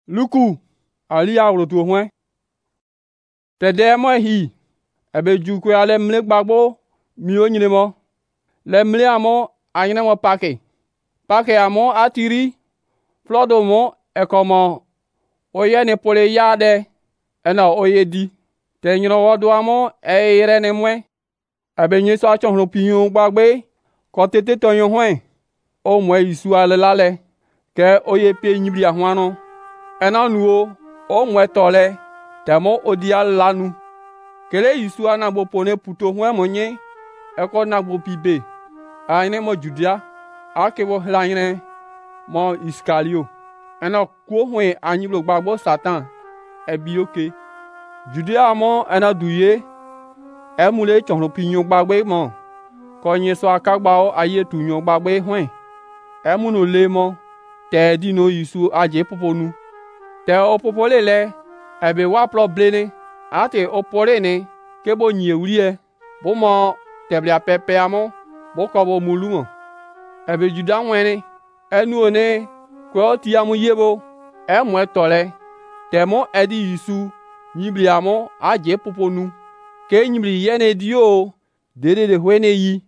Luku ali awro tu hwen. Tede mo hi. Ebe ju kwe ale mle gbagbo mi o nyine mo. Le mle amo anyine mo pake. Pake amo atiri. Flodo mo ekomo oye ne pole yade ena oye di. Te nyino wodo amo yere ne mwe. Ebe nye so achon piyon gbagbe ko tete tonyo hwen. O mwe isu ale lale ke oye pe nyibri ahwano. Ena nuo o mwe tole temo odi alanu. Kele isu anagbo pone puto hwen monye eko nagbo pibe. Aine mo Judea akebo hlanyne mo Iskalio. Ena kuo hwen anyiblo gbagbo Satan ebioke. Judea mo ena duye emule chonro pinyo gbagbe mo. Konye so akagbao aye tunyo gbagbe hwen. Emuno le mo te dino isu aje poponu. Te opopole le ebe waplo blene ate opore ne kebo nye urie bo mo teblia pepe amo bo kobo mulumo. Ebe Juda wene enu one kwe ti amu yebo emwe tole temo edi isu nyibli amo aje poponu ke nyibli yene dio de hwene yi.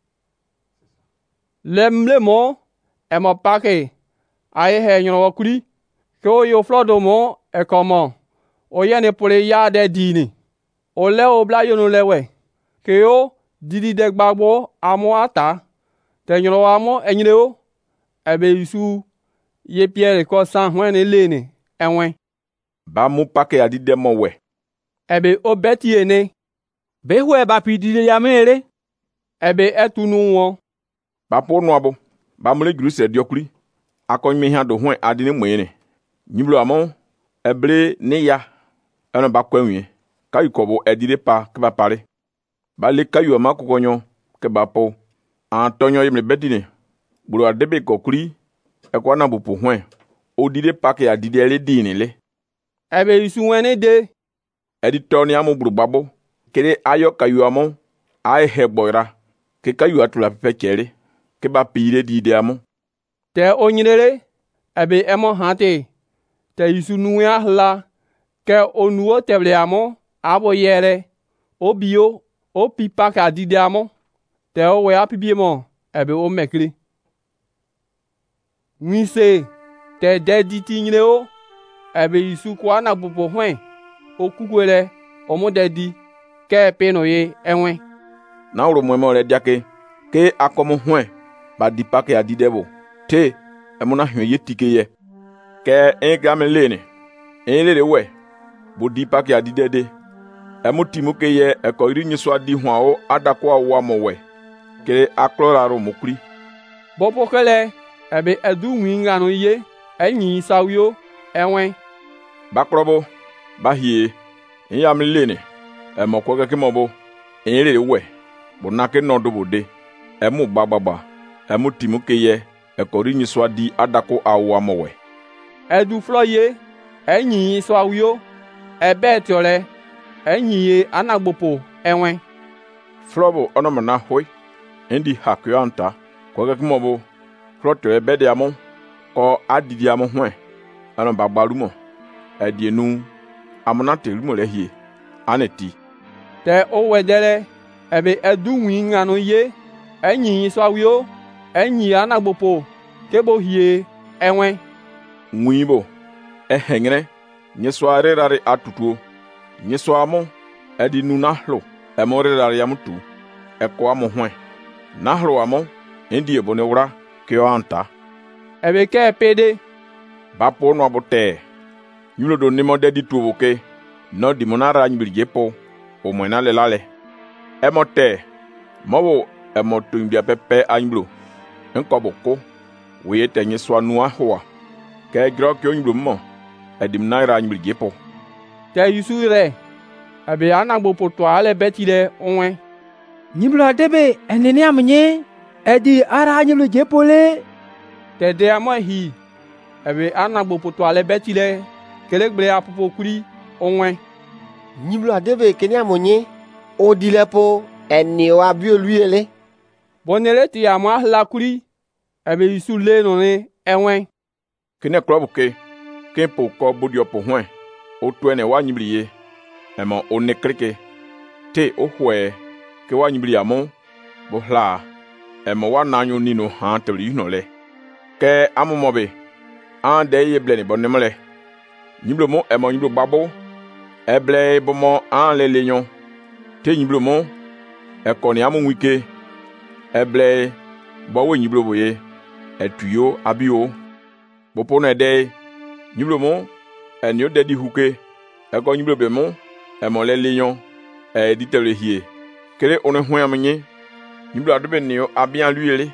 Lemle mo emo pake aye he nyono kuri ke o yo flodo mo ekomo o yene pole ya de dini o le o bla yo no lewe ke o didi de gbagbo amo ata te nyono amo enyine o ebe isu ye Pierre ko san hwen lene enwen ba mu pake adide mo we ebe o beti ene be hwe ba pi didi ya mere ebe etunu won ba po no abo ba mule gruse diokuri akon mi ha do hwen adine moyene nyiblo amo ebre ne ya eno ba kwanwie kayu kobo edire pa ke ba pare ba le kayu ama kokonyo ke ba po antonyo yimle bedine buru adebe kokuri ekwa na bupu hwen odire pa ke adide le dine le ebe isu wene de editor ni amu buru babo kere ayo kayu amo ai hegboira ke kayu atula pepe chere ke ba pire dide amo te onyirere ebe emo hate te isu nuya hla ke onuo teble amo abo yere obio o pipa ka dide amo te o we apibie mo ebe o mekri nwise te dedi tinyire o ebe isu kwa na bupo hwen o kukwele o mo dedi ke peno ye enwe na uro mo re diake ke akomo hwen ba dipa ke adidebo te emuna hwen yetike ye ke engamlene enlele we bo dipa ke adidede emutimu ke ye ekoiri nyiso adi hwan o adako awa mo we ke akloraro mokuri bopo kele ebe edu winga no ye enyi sawio enwe bakrobo bahie enyamlene emokwe ke mobo enlele we bo nake nodo bode emu gbagbagba emutimu ke ye ekori nyiso adi adako awa mo we edu flo ye enyi sawio ebe tiole enyi ye anagbopo enwe flobo onomana hoi endi hakyanta kweke kimobo floto ebe de amo ko adidi amo hwen ano bagbalumo edienu amona telumo lehie aneti te o wedele ebe edu winga no ye enyi sawio enyi anagbopo kebo hie enwe nwibo ehengre nyesware rare atutuo nyeswamo edinu nahlo emore rare yamutu eko amo hwen nahlo amo endi ebone wura ke anta ebe ke pede bapo no abote nyulo do nimo dedi tuoke no di monara nyibirje po o mwena le lale emote mowo emoto mbia pepe anyiblo nkoboko we tenye swanu ahwa ke gro ke onyiblo mo edim naira nyibirje po te yusure ebe anagbopo to ale betile onwe nyiblo adebe enene amnye edi ara nyiblo jepole te de amo hi ebe anagbopo to ale betile kelegbre apopo kuri onwe nyiblo adebe kenya monye odilepo eni wa bioluele bonere ti amo la kuri ebe isu le no ne enwe kine klobuke Kempo ko bodio po hwen. O twene wa nyibli ye. Emo o nekreke. Te o hwe ke wa nyibli amon. Bo hla. Emo wa nanyo nino han tebli no le. Ke amomobe. An de ye bleni bonnemole. Nyiblo mo emo nyiblo babo. Eble bomo an le lenyon. Te nyiblo mo. Ekoni amon wike. Eble bowe nyiblo boye. Etuyo abio. Bopono ede. Nyiblo mo. Enyo dedi huke. Eko nyiblo be mo. Emo le lenyon. Di tebli hie. Kele one hwen amenye. Nyiblo adobe niyo abian luyele.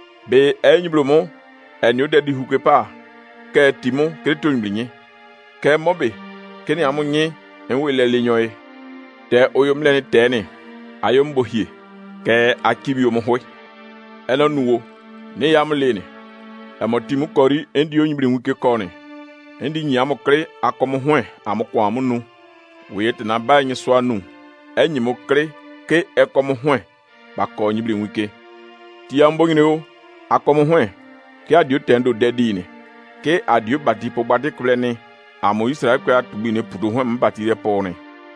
Be nyiblo mo. Enyo dedi huke pa. Ke timo kele to nyiblinye. Ke mobe. Kene amonye. Enwe le lenyon e. Te oyom lene tene. Ayom bohie. Ke akibi omo hwe. Eno nuwo. Ne yam lene. Emo timu kori endi onyibli nwike kone. Endi nyamo kre akomo hwe amokwa amunu. Weyete na ba nye swa nu. Enyimo kre ke ekomo hwe. Bako onyibli nwike. Tiyambo ngine akomo hwe. Ke adio tendo dedine. Ke adio batipo batikulene. Amo Israel kwa tubine puto hwe mbatire pone.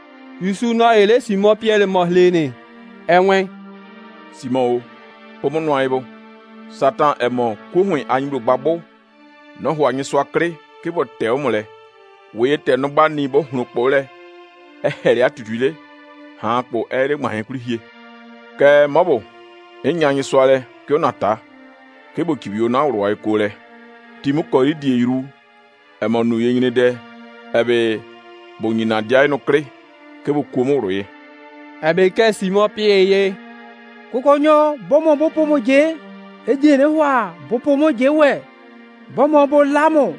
Yusu no ele Simon Pierre mo lene. Enwe. Simon o. Pomo no aibo. Satan emo kuhun anyiblo gbagbo. No ho anyi so akre ke bo te omole. We te no ba ni bo hunu po le. Eheri atutule. Han po ere mahen kuri hie. Ke mobo. Enya anyi so ale ke onata. Ke bo kibio na ro ai ko le. Timu ko ri die iru. Emo nu yenyine de. Ebe bo nyina dia no kre ke bo kuomo ro ye. Ebe ke Simon Pierre ye. Kukonyo bomo bopomo je. Ediene hwa bopomo je we. Bomo bo lamo.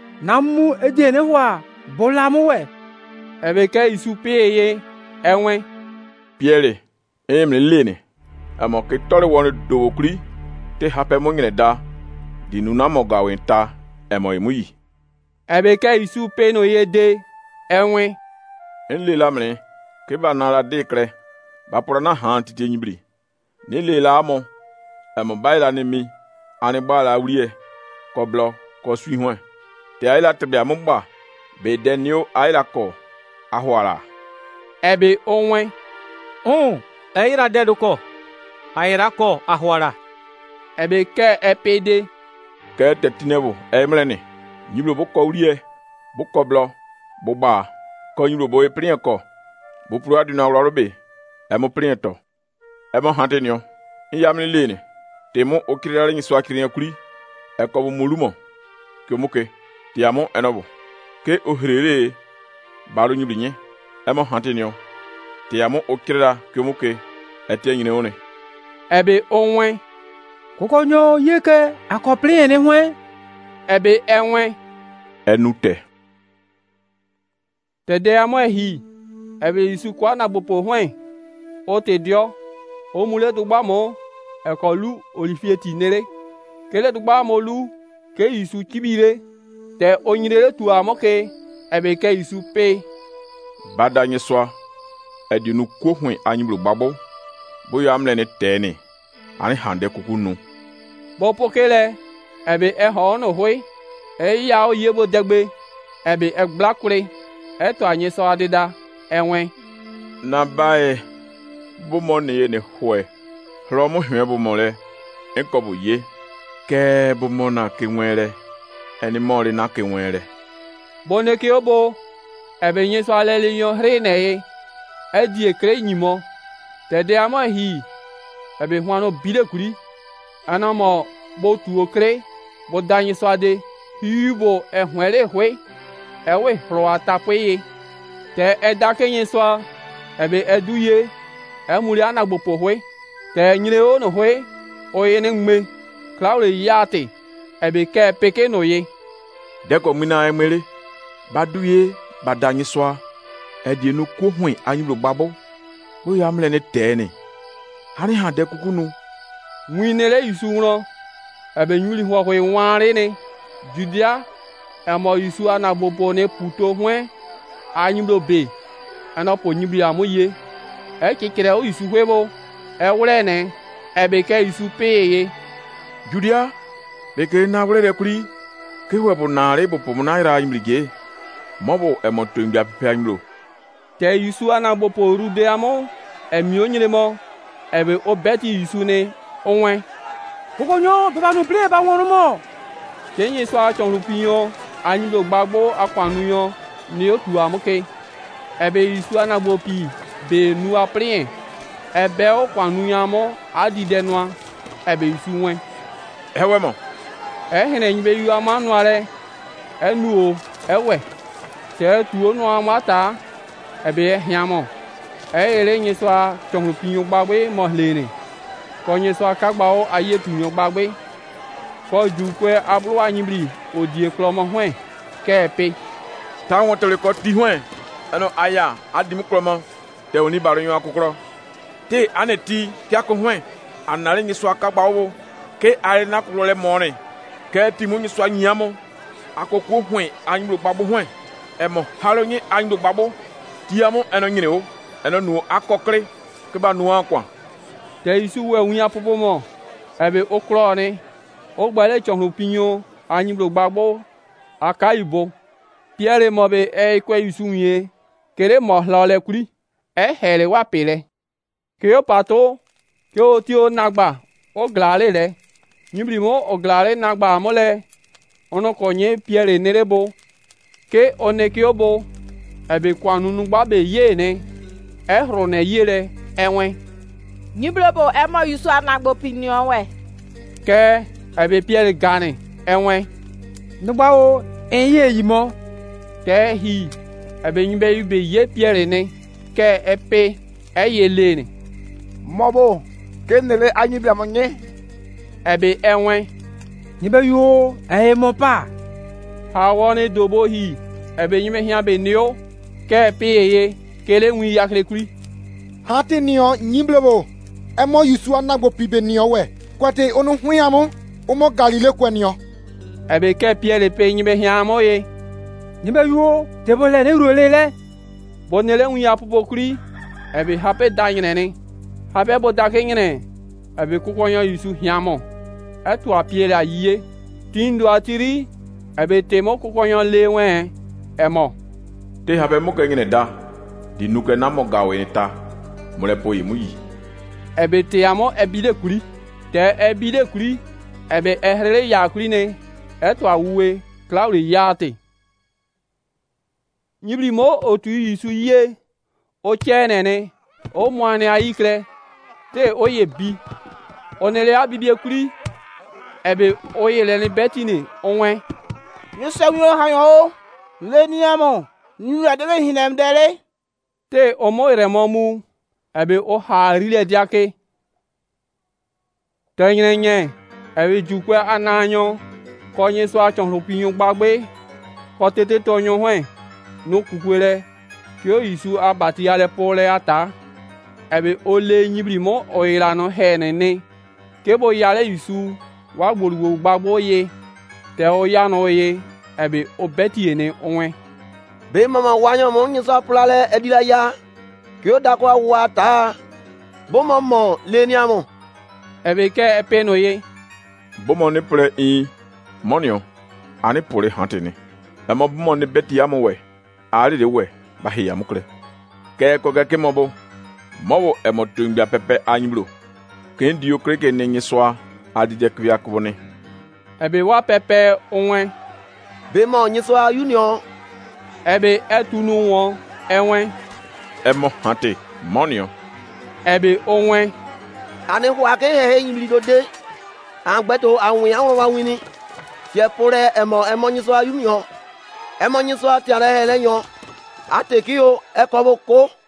Namu ediene hwa bo lamo we. Ebe ke Yusu Pierre ye. Enwe. Pierre. Emle lene. Amo ke tole wonu do kuri. Te hape mo ngene da. Di nuna mo gawe ta. Emo emuyi. Ebe ke Yusu pe no ye de. Enwe. Enle lamne. Ke ba na la dekre. Ba pora na han tite nyibri. Ne le la amo. Emo baila ne mi. Ane ba la wrie. Ko blo. Ko sui hwen. Te aila tebe amogba. Be denyo aila ko. Ahwala. Ebe onwe. Eira dedo ko. Aira ko ahwala. Ebe ke epede. Ke tetinebo. Emlene. Nyiblo bo ko wrie. Bo ko blo. Bo ba. Ko nyiblo bo e prien ko. Bo pro adu na wrobe. Emo prien to. Emo hantenyo. Yamni lene. Temo okirira nyi so akirinya kuri. Eko bo mulumo. Ke moke. Tiamo enobo. Ke ohrere. Baru nyiblinye. Emo hantenyo. Tiamo okirira ke moke. Ete nyine one. Ebe onwe. Kukonyo yeke akopli ne hwe. Ebe enwe. Enute. Tede amo hi. Ebe Yusu kwa na bopo hwe. O te dio. O mule tugba mo. Eko lu olifie tinere. Kele tugba mo lu. Ke Yusu kibire. Te onyirele tu amoke. Ebe ke Yusu pe. Bada nye swa. Edi nu kuhun anyiblo gbabo. Boyo amle ne tene. Ani hande kukunu. Bopo kele. Ebe eho no hwe. Ya o yebo degbe. Ebe ekblakure. Eto anye so adida. Enwe. Na bae. Bomo ne ye ne hwe. Romo hwe bomo le. Enko bo ye. Ke bomo na ke nwere. Eni mori na ke nwere. Boneke obo. Ebe nye so alele yon hre ne ye. Edi ekre nyimo. Tede amo hi. Ebe hwano bide kuri. Anamo bo tu okre. Bo danye so ade. Hibo ehwele hwe. Ewe hro atapwe ye. Te edake nye so. Ebe eduye. Emuli anagbopo hwe. Te nyile o no hwe. Oye ne ngme. Klaule yate. Ebe ke peke no ye. Deko mina emele. Baduye. Badanye swa. Edi nu kuhun anyiblo gbabo. Boyo amle ne tene. Hani hande kukunu. Mwinele Yusu nro. Ebe nyuli hwa hwe wanre ne. Judea. Emo Yusu anagbopo ne puto hwe. Anyiblo be. Anopo nyibli amoye. Kikere o Yusu hwebo. Ewrene. Ebe ke Yusu pe ye. Judea. Beke na wrede kuri. ke we bo nare bo pomona ira imlige mobo e mo tungbia pepe anylo te Yusu ana bo poru de amo emi onyire mo ebe obeti Yusu ne onwe Kokonyo beba no ple ba wonu mo. kenye so achonru pinyo anyilo gbagbo akwanu yo ni otu amoke ebe Yusu ana bo pi be nu aprien ebe o kwanu yamo adi denwa ebe Yusu nwe ewe mo ehene nyibe yu amanu are enu o ewe te tu onu amata ebe hiamo ere nyi so achonru pinyo gbagbe mo lene ko nyi so akagba o aye tunyo gbagbe ko ju kwe abru anyibri odie klomo hwen kepe ta won tele ko ti hwen eno aya adim kromo te oni baro yin akokoro te aneti ti akohwen anare nyi so akagba wo ke are na kuro le morin ke ti mu nyi so anyamo akoko hwen anyibro gbagbo hwen emo haro nyi anyibro gbagbo ti amo eno nyire o eno nu akokre ke ba nu akwa te Yusu we unya popo mo ebe okro ni o gbale chonru pinyo anyibro gbagbo akaibo Pierre mo be kwe Yusu ye kere mo lole kuri hele wa pele ke o pato ke o ti o nagba o glale le nyibri mo o glale nagba mo le ono konye Pierre nerebo ke one ke obo ebe kwanu nu gba be ye ne ehro ne ye le enwe Nyiblebo emo Yusu anagbo pinyo we ke ebe Pierre gane enwe Nugba o enye yimo. te hi ebe nyibe ube ye Pierre ne ke epe eyele ne Mobo kenele anyibia monye ebe enwe Nyibe yu mo pa. ha woni dobo hi ebe nyime hia be neo ke pe ye kele nwi yakle kuri hati nio nyiblebo emo Yusu anagbo pibe nio we kwate onu hwiamo umo Galile kwenio ebe ke Pierre pe nyime hia mo ye Nyibe yu te bo le ne role le. bonele nwi apopo kuri ebe hape danyene ne hape bo dake nyene ebe kukonyo Yusu hia mo etu a Pierre aye tindo atiri ebe temo kukonyo lewe emo te habe mo ke nyine da di nuke na mo gawe ni ta mo le poyi mu yi ebe te amo ebile kuri te ebile kuri ebe ehrele ya kuri ne etu awuwe klauri yate nyibri mo otu Yusu ye o chenene o mwane ayikle te oye bi onele abibie kuri ebe oye le ni betini onwe Yusu hayo le niamo nu adele hinem dele te omo remomu ebe o harile diake tenyenye ebe jukwe ananyo konye so achonru pinyo gbagbe ko tete tonyo hwen no kukwele ki o Yusu abati ale pole ata ebe ole nyibri mo oilano henene kebo yale Yusu wa gborugo gbagbo ye te o ya no ye ebe obeti ene onwe Be mama wanyo mo nyi so plale edila ya ki o dakwa wata bo momo leniamo ebe ke epeno ye bomo ne pre in monio ani pore hantene emo bomo ne beti amo we ari de we ba he amukle ke ko ga ke mobo mowo emo tungbia pepe anyiblo ke ndio kreke ne nyiswa adije kwia kwone ebe wa pepe onwe be mo nyi so union ebe etunu won enwe emo hante monio ebe onwe ani hwa ke he nyimli do de agbeto awun awon wa wini tie pore emo nyi so union emo nyi so tiare he leyon ateki o e ko bo ko